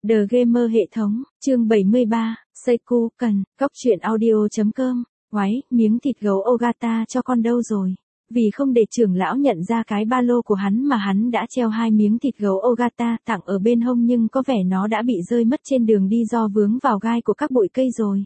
The Gamer hệ thống, chương 73, Seiku cần, góc truyện audio.com, ngoái, miếng thịt gấu Ogata cho con đâu rồi? Vì không để trưởng lão nhận ra cái ba lô của hắn mà hắn đã treo 2 miếng thịt gấu Ogata tặng ở bên hông, nhưng có vẻ nó đã bị rơi mất trên đường đi do vướng vào gai của các bụi cây rồi.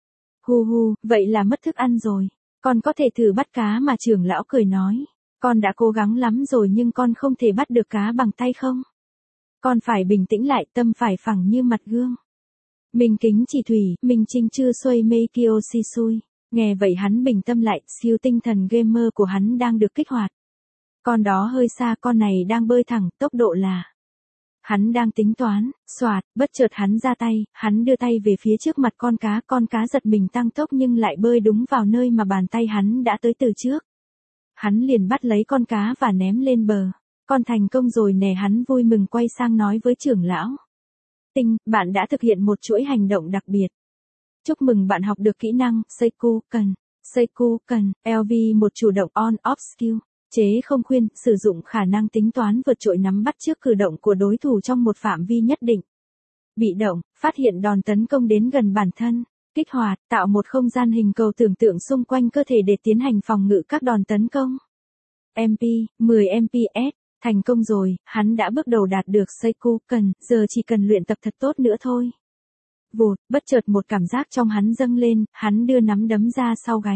Hu hu, vậy là mất thức ăn rồi. Con có thể thử bắt cá mà, trưởng lão cười nói. Con đã cố gắng lắm rồi nhưng con không thể bắt được cá bằng tay không? Con phải bình tĩnh lại, tâm phải phẳng như mặt gương. Mình kính chỉ thủy, mình trinh chư xuôi mei kyo si sui. Nghe vậy hắn bình tâm lại, siêu tinh thần gamer của hắn đang được kích hoạt. Con đó hơi xa, con này đang bơi thẳng, tốc độ là... Hắn đang tính toán, xoạt, bất chợt hắn ra tay, hắn đưa tay về phía trước mặt con cá giật mình tăng tốc nhưng lại bơi đúng vào nơi mà bàn tay hắn đã tới từ trước. Hắn liền bắt lấy con cá và ném lên bờ. Con thành công rồi nè, hắn vui mừng quay sang nói với trưởng lão. Tinh, bạn đã thực hiện một chuỗi hành động đặc biệt. Chúc mừng bạn học được kỹ năng, Seiku cần. Seiku cần, LV một chủ động on-off skill. Chế không khuyên, sử dụng khả năng tính toán vượt trội nắm bắt trước cử động của đối thủ trong một phạm vi nhất định. Bị động, phát hiện đòn tấn công đến gần bản thân. Kích hoạt, tạo một không gian hình cầu tưởng tượng xung quanh cơ thể để tiến hành phòng ngự các đòn tấn công. MP, 10 MPS, thành công rồi, hắn đã bước đầu đạt được Seiku cần, giờ chỉ cần luyện tập thật tốt nữa thôi. Vụt, bất chợt một cảm giác trong hắn dâng lên, hắn đưa nắm đấm ra sau gáy.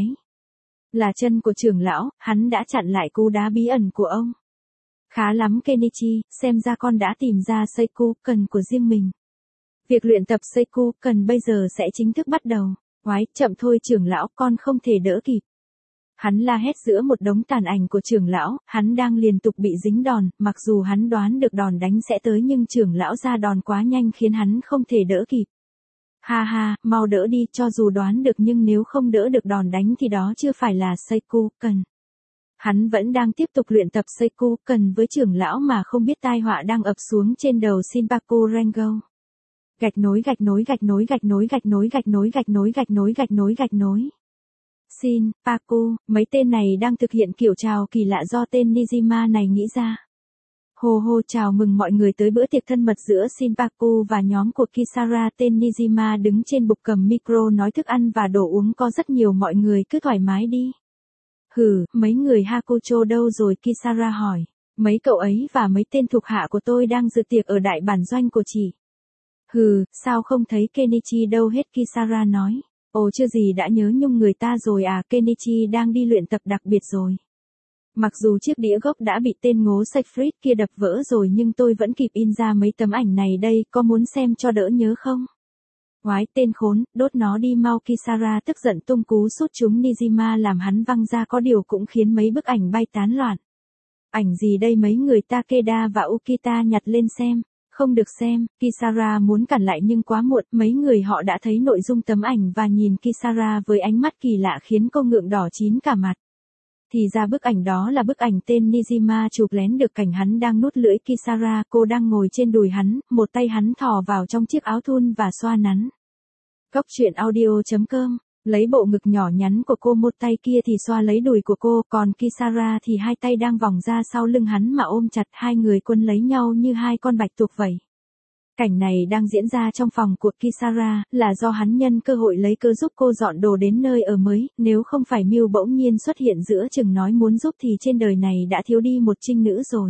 Là chân của trưởng lão, hắn đã chặn lại cú đá bí ẩn của ông. Khá lắm Kenichi, xem ra con đã tìm ra Seiku cần của riêng mình. Việc luyện tập Seiku cần bây giờ sẽ chính thức bắt đầu. Ngoái, chậm thôi trưởng lão, con không thể đỡ kịp. Hắn la hét giữa một đống tàn ảnh của trưởng lão, hắn đang liên tục bị dính đòn, mặc dù hắn đoán được đòn đánh sẽ tới nhưng trưởng lão ra đòn quá nhanh khiến hắn không thể đỡ kịp. Ha ha, mau đỡ đi, cho dù đoán được nhưng nếu không đỡ được đòn đánh thì đó chưa phải là Seiku cần. Hắn vẫn đang tiếp tục luyện tập Seiku cần với trưởng lão mà không biết tai họa đang ập xuống trên đầu Shinpaku Rengo. Gạch nối gạch nối gạch nối gạch nối gạch nối gạch nối gạch nối gạch nối gạch nối gạch nối. Shinpaku, mấy tên này đang thực hiện kiểu chào kỳ lạ do tên Nijima này nghĩ ra. Hô hô, chào mừng mọi người tới bữa tiệc thân mật giữa Shinpaku và nhóm của Kisara. Tên Nijima đứng trên bục cầm micro nói thức ăn và đồ uống có rất nhiều, mọi người cứ thoải mái đi. Hừ, mấy người Hakucho đâu rồi? Kisara hỏi. Mấy cậu ấy và mấy tên thuộc hạ của tôi đang dự tiệc ở đại bản doanh của chị. Hừ, sao không thấy Kenichi đâu hết? Kisara nói. Ồ, chưa gì đã nhớ nhung người ta rồi à? Kenichi đang đi luyện tập đặc biệt rồi. Mặc dù chiếc đĩa gốc đã bị tên ngố Siegfried kia đập vỡ rồi nhưng tôi vẫn kịp in ra mấy tấm ảnh này đây, có muốn xem cho đỡ nhớ không? Ngoái, tên khốn, đốt nó đi mau. Kisara tức giận tung cú sút trúng Nijima làm hắn văng ra, có điều cũng khiến mấy bức ảnh bay tán loạn. Ảnh gì đây? Mấy người Takeda và Ukita nhặt lên xem. Không được xem, Kisara muốn cản lại nhưng quá muộn, mấy người họ đã thấy nội dung tấm ảnh và nhìn Kisara với ánh mắt kỳ lạ khiến cô ngượng đỏ chín cả mặt. Thì ra bức ảnh đó là bức ảnh tên Nijima chụp lén được cảnh hắn đang nuốt lưỡi Kisara, cô đang ngồi trên đùi hắn, một tay hắn thò vào trong chiếc áo thun và xoa nắn. Góc truyện audio.com, lấy bộ ngực nhỏ nhắn của cô, một tay kia thì xoa lấy đùi của cô, còn Kisara thì hai tay đang vòng ra sau lưng hắn mà ôm chặt, hai người quấn lấy nhau như hai con bạch tuộc vậy. Cảnh này đang diễn ra trong phòng của Kisara, là do hắn nhân cơ hội lấy cớ giúp cô dọn đồ đến nơi ở mới, nếu không phải Mew bỗng nhiên xuất hiện giữa chừng nói muốn giúp thì trên đời này đã thiếu đi một trinh nữ rồi.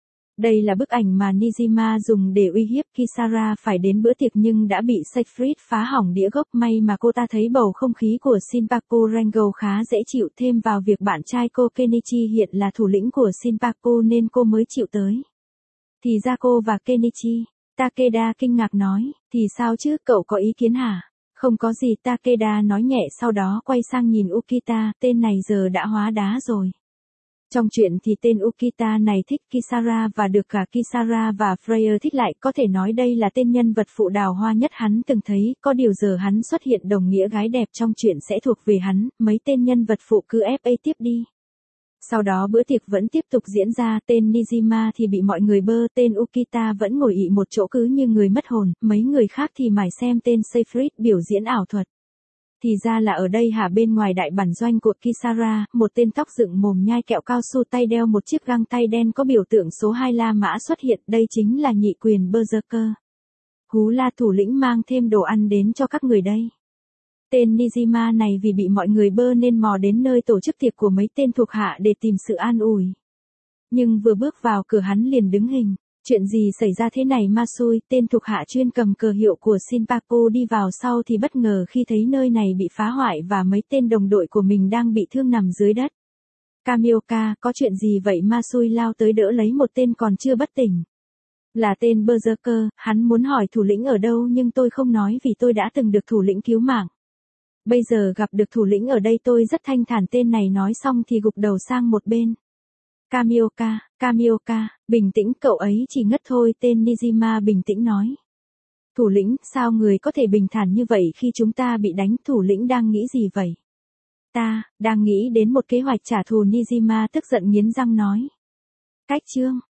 Đây là bức ảnh mà Nijima dùng để uy hiếp Kisara phải đến bữa tiệc nhưng đã bị Siegfried phá hỏng đĩa gốc. May mà cô ta thấy bầu không khí của Shinpaku Rengo khá dễ chịu, thêm vào việc bạn trai cô Kenichi hiện là thủ lĩnh của Shinpaku nên cô mới chịu tới. Thì ra cô và Kenichi. Takeda kinh ngạc nói, thì sao chứ, cậu có ý kiến hả? Không có gì, Takeda nói nhẹ, sau đó quay sang nhìn Ukita, tên này giờ đã hóa đá rồi. Trong chuyện thì tên Ukita này thích Kisara và được cả Kisara và Freya thích lại, có thể nói đây là tên nhân vật phụ đào hoa nhất hắn từng thấy, có điều giờ hắn xuất hiện đồng nghĩa gái đẹp trong chuyện sẽ thuộc về hắn, mấy tên nhân vật phụ cứ FA tiếp đi. Sau đó bữa tiệc vẫn tiếp tục diễn ra, tên Nijima thì bị mọi người bơ, tên Ukita vẫn ngồi ị một chỗ cứ như người mất hồn, mấy người khác thì mải xem tên Siegfried biểu diễn ảo thuật. Thì ra là ở đây hả? Bên ngoài đại bản doanh của Kisara, một tên tóc dựng mồm nhai kẹo cao su, tay đeo một chiếc găng tay đen có biểu tượng số 2 La Mã xuất hiện, đây chính là nhị quyền Berserker. Hú la thủ lĩnh mang thêm đồ ăn đến cho các người đây. Tên Nijima này vì bị mọi người bơ nên mò đến nơi tổ chức tiệc của mấy tên thuộc hạ để tìm sự an ủi. Nhưng vừa bước vào cửa hắn liền đứng hình. Chuyện gì xảy ra thế này Masui, tên thuộc hạ chuyên cầm cờ hiệu của Shinpaku đi vào sau thì bất ngờ khi thấy nơi này bị phá hoại và mấy tên đồng đội của mình đang bị thương nằm dưới đất. Kamioka, có chuyện gì vậy Masui lao tới đỡ lấy một tên còn chưa bất tỉnh. Là tên Berserker, hắn muốn hỏi thủ lĩnh ở đâu nhưng tôi không nói vì tôi đã từng được thủ lĩnh cứu mạng. Bây giờ gặp được thủ lĩnh ở đây tôi rất thanh thản, tên này nói xong thì gục đầu sang một bên. Kamioka, bình tĩnh, cậu ấy chỉ ngất thôi, tên Nijima bình tĩnh nói. Thủ lĩnh, sao người có thể bình thản như vậy khi chúng ta bị đánh, thủ lĩnh đang nghĩ gì vậy? Ta, đang nghĩ đến một kế hoạch trả thù, Nijima tức giận nghiến răng nói. Cách chương